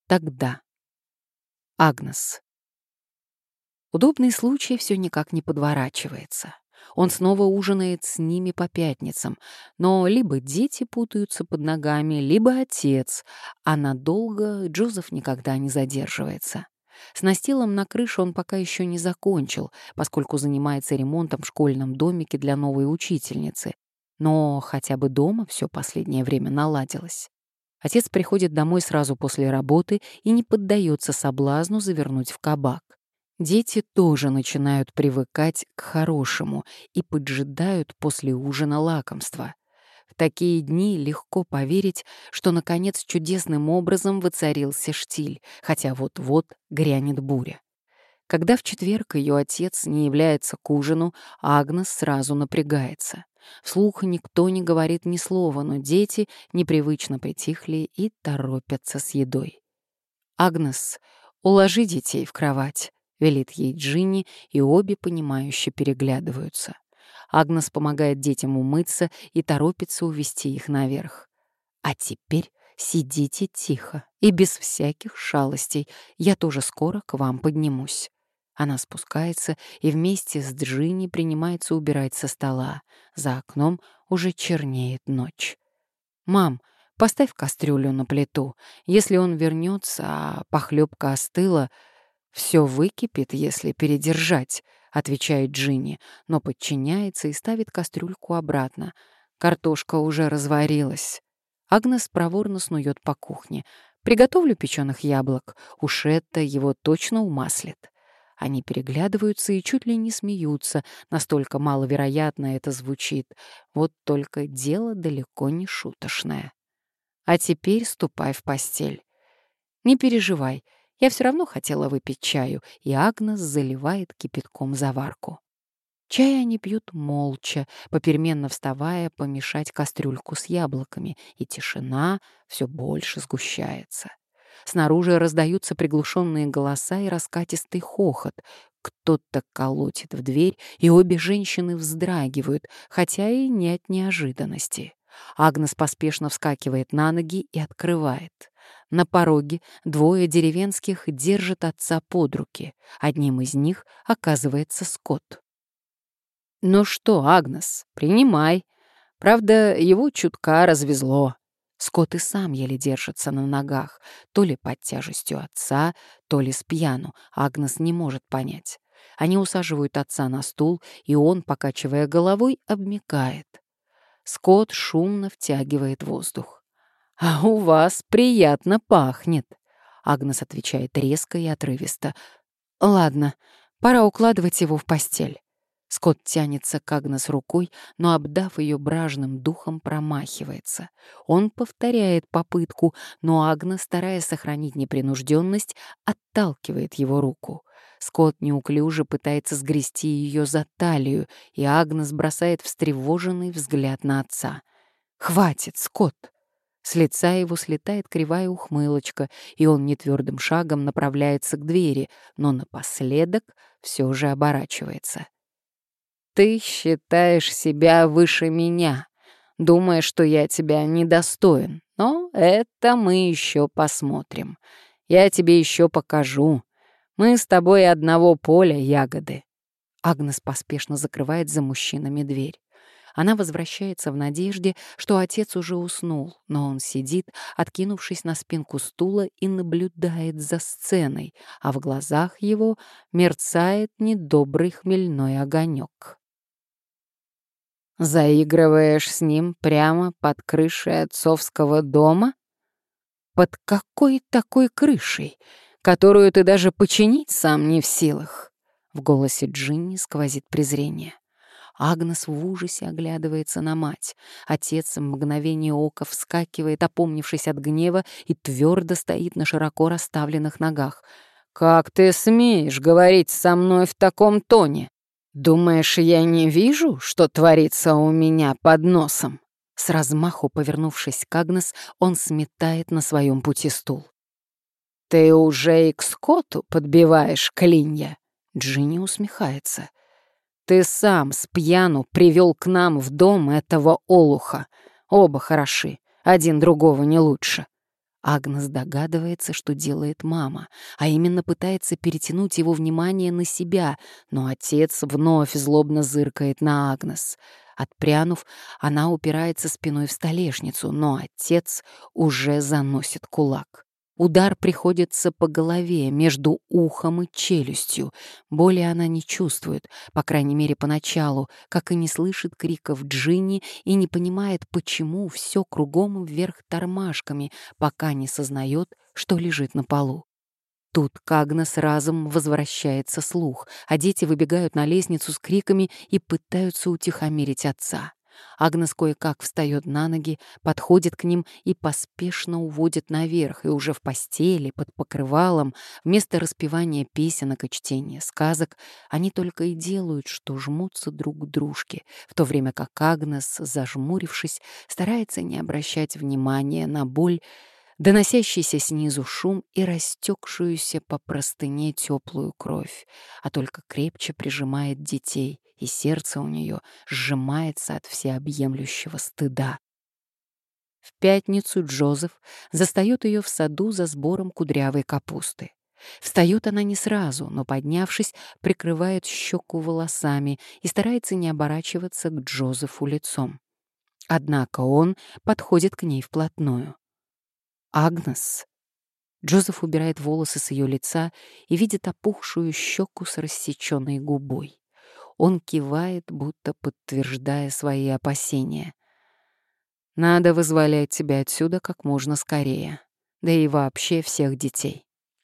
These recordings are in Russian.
Тогда. Агнес. Удобный случай все никак не подворачивается. Он снова ужинает с ними по пятницам, но либо дети путаются под ногами, либо отец, а надолго Джозеф никогда не задерживается. С настилом на крыше он пока еще не закончил, поскольку занимается ремонтом в школьном домике для новой учительницы. Но хотя бы дома все последнее время наладилось. Отец приходит домой сразу после работы и не поддается соблазну завернуть в кабак. Дети тоже начинают привыкать к хорошему и поджидают после ужина лакомства. В такие дни легко поверить, что, наконец, чудесным образом воцарился штиль, хотя вот-вот грянет буря. Когда в четверг ее отец не является к ужину, Агнес сразу напрягается. Вслух никто не говорит ни слова, но дети непривычно притихли и торопятся с едой. «Агнес, уложи детей в кровать», — велит ей Джинни, и обе понимающе переглядываются. Агнес помогает детям умыться и торопится увести их наверх. «А теперь сидите тихо и без всяких шалостей. Я тоже скоро к вам поднимусь». Она спускается и вместе с Джинни принимается убирать со стола. За окном уже чернеет ночь. «Мам, поставь кастрюлю на плиту. Если он вернется, а похлебка остыла, все выкипит, если передержать», — отвечает Джинни, но подчиняется и ставит кастрюльку обратно. Картошка уже разварилась. Агнес проворно снует по кухне. «Приготовлю печеных яблок. Уж это его точно умаслит». Они переглядываются и чуть ли не смеются, настолько маловероятно это звучит. Вот только дело далеко не шуточное. «А теперь ступай в постель». «Не переживай, я все равно хотела выпить чаю», и Агнес заливает кипятком заварку. Чай они пьют молча, попеременно вставая помешать кастрюльку с яблоками, и тишина все больше сгущается. Снаружи раздаются приглушенные голоса и раскатистый хохот. Кто-то колотит в дверь, и обе женщины вздрагивают, хотя и не от неожиданности. Агнес поспешно вскакивает на ноги и открывает. На пороге двое деревенских держат отца под руки. Одним из них оказывается Скотт. «Ну что, Агнес, принимай. Правда, его чутка развезло». Скотт и сам еле держится на ногах, то ли под тяжестью отца, то ли спьяну. Агнес не может понять. Они усаживают отца на стул, и он, покачивая головой, обмякает. Скотт шумно втягивает воздух. «А у вас приятно пахнет», — Агнес отвечает резко и отрывисто. «Ладно, пора укладывать его в постель». Скотт тянется к Агнес рукой, но, обдав ее бражным духом, промахивается. Он повторяет попытку, но Агнес, стараясь сохранить непринужденность, отталкивает его руку. Скотт неуклюже пытается сгрести ее за талию, и Агнес бросает встревоженный взгляд на отца. «Хватит, Скотт!» С лица его слетает кривая ухмылочка, и он нетвердым шагом направляется к двери, но напоследок все же оборачивается. «Ты считаешь себя выше меня, думая, что я тебя недостоин. Но это мы еще посмотрим. Я тебе еще покажу. Мы с тобой одного поля ягоды». Агнес поспешно закрывает за мужчинами дверь. Она возвращается в надежде, что отец уже уснул, но он сидит, откинувшись на спинку стула, и наблюдает за сценой, а в глазах его мерцает недобрый хмельной огонек. «Заигрываешь с ним прямо под крышей отцовского дома? Под какой такой крышей, которую ты даже починить сам не в силах?» В голосе Джинни сквозит презрение. Агнес в ужасе оглядывается на мать. Отец в мгновение ока вскакивает, опомнившись от гнева, и твердо стоит на широко расставленных ногах. «Как ты смеешь говорить со мной в таком тоне? Думаешь, я не вижу, что творится у меня под носом?» С размаху повернувшись к Агнес, он сметает на своем пути стул. «Ты уже и к Скотту подбиваешь клинья?» Джинни усмехается. «Ты сам спьяну привел к нам в дом этого олуха. Оба хороши, один другого не лучше». Агнес догадывается, что делает мама, а именно пытается перетянуть его внимание на себя, но отец вновь злобно зыркает на Агнес. Отпрянув, она упирается спиной в столешницу, но отец уже заносит кулак. Удар приходится по голове, между ухом и челюстью. Боли она не чувствует, по крайней мере, поначалу, как и не слышит криков Джинни и не понимает, почему все кругом вверх тормашками, пока не сознает, что лежит на полу. Тут к Агнес разом возвращается слух, а дети выбегают на лестницу с криками и пытаются утихомирить отца. Агнес кое-как встает на ноги, подходит к ним и поспешно уводит наверх, и уже в постели, под покрывалом, вместо распевания песенок и чтения сказок, они только и делают, что жмутся друг к дружке, в то время как Агнес, зажмурившись, старается не обращать внимания на боль, доносящийся снизу шум и растекшуюся по простыне теплую кровь, а только крепче прижимает детей, и сердце у нее сжимается от всеобъемлющего стыда. В пятницу Джозеф застает ее в саду за сбором кудрявой капусты. Встает она не сразу, но, поднявшись, прикрывает щеку волосами и старается не оборачиваться к Джозефу лицом. Однако он подходит к ней вплотную. «Агнес». Джозеф убирает волосы с ее лица и видит опухшую щеку с рассеченной губой. Он кивает, будто подтверждая свои опасения. «Надо вызволять тебя отсюда как можно скорее, да и вообще всех детей».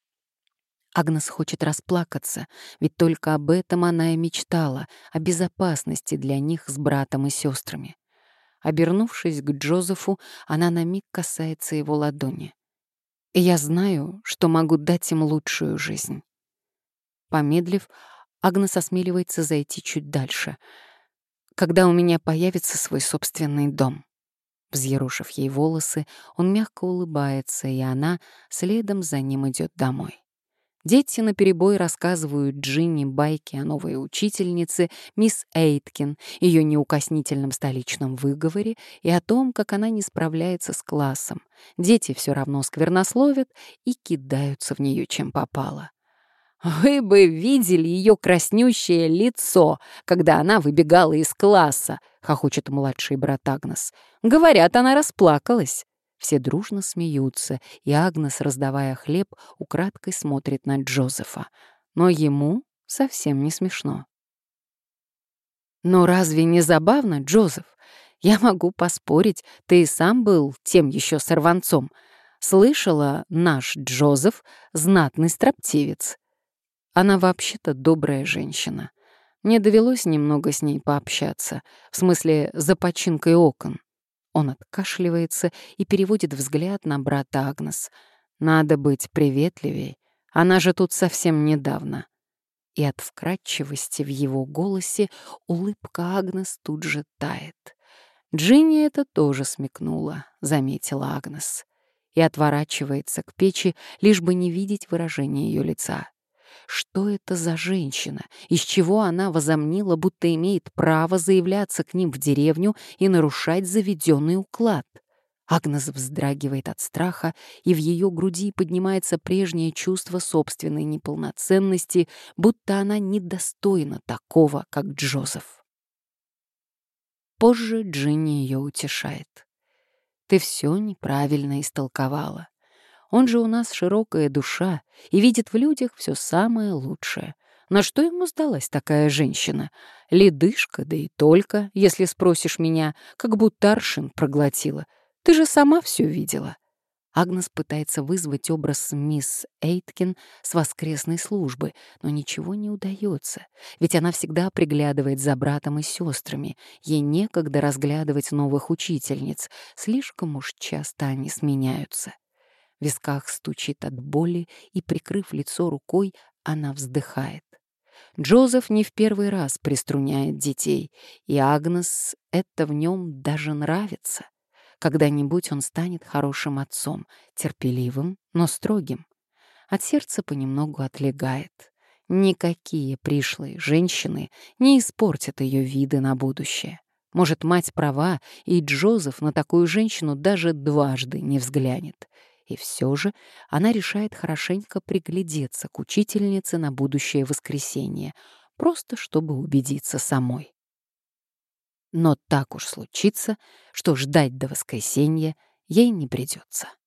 Агнес хочет расплакаться, ведь только об этом она и мечтала, о безопасности для них с братом и сестрами. Обернувшись к Джозефу, она на миг касается его ладони. И я знаю, что могу дать им лучшую жизнь. Помедлив, Агнес осмеливается зайти чуть дальше. Когда у меня появится свой собственный дом. Взъерошив ей волосы, он мягко улыбается, и она следом за ним идет домой. Дети наперебой рассказывают Джинни байки о новой учительнице, мисс Эйткин, ее неукоснительном столичном выговоре и о том, как она не справляется с классом. Дети все равно сквернословят и кидаются в нее чем попало. «Вы бы видели ее краснющее лицо, когда она выбегала из класса», — хохочет младший брат Агнес. «Говорят, она расплакалась». Все дружно смеются, и Агнес, раздавая хлеб, украдкой смотрит на Джозефа. Но ему совсем не смешно. «Но разве не забавно, Джозеф? Я могу поспорить, ты и сам был тем еще сорванцом. Слышала, наш Джозеф — знатный строптивец. Она вообще-то добрая женщина. Мне довелось немного с ней пообщаться, в смысле, за починкой окон». Он откашливается и переводит взгляд на брата Агнес. «Надо быть приветливей. Она же тут совсем недавно». И от вкрадчивости в его голосе улыбка Агнес тут же тает. Джинни это тоже смекнула, заметила Агнес. И отворачивается к печи, лишь бы не видеть выражения ее лица. Что это за женщина? Из чего она возомнила, будто имеет право заявляться к ним в деревню и нарушать заведенный уклад? Агнес вздрагивает от страха, и в ее груди поднимается прежнее чувство собственной неполноценности, будто она недостойна такого, как Джозеф. Позже Джинни ее утешает. «Ты все неправильно истолковала. Он же у нас широкая душа и видит в людях все самое лучшее. На что ему сдалась такая женщина? Ледышка, да и только, если спросишь меня, как будто аршин проглотила. Ты же сама все видела». Агнес пытается вызвать образ мисс Эйткин с воскресной службы, но ничего не удается, ведь она всегда приглядывает за братом и сестрами. Ей некогда разглядывать новых учительниц, слишком уж часто они сменяются. В висках стучит от боли, и, прикрыв лицо рукой, она вздыхает. Джозеф не в первый раз приструняет детей, и Агнес это в нем даже нравится. Когда-нибудь он станет хорошим отцом, терпеливым, но строгим. От сердца понемногу отлегает. Никакие пришлые женщины не испортят ее виды на будущее. Может, мать права, и Джозеф на такую женщину даже дважды не взглянет. И все же она решает хорошенько приглядеться к учительнице на будущее воскресенье, просто чтобы убедиться самой. Но так уж случится, что ждать до воскресенья ей не придется.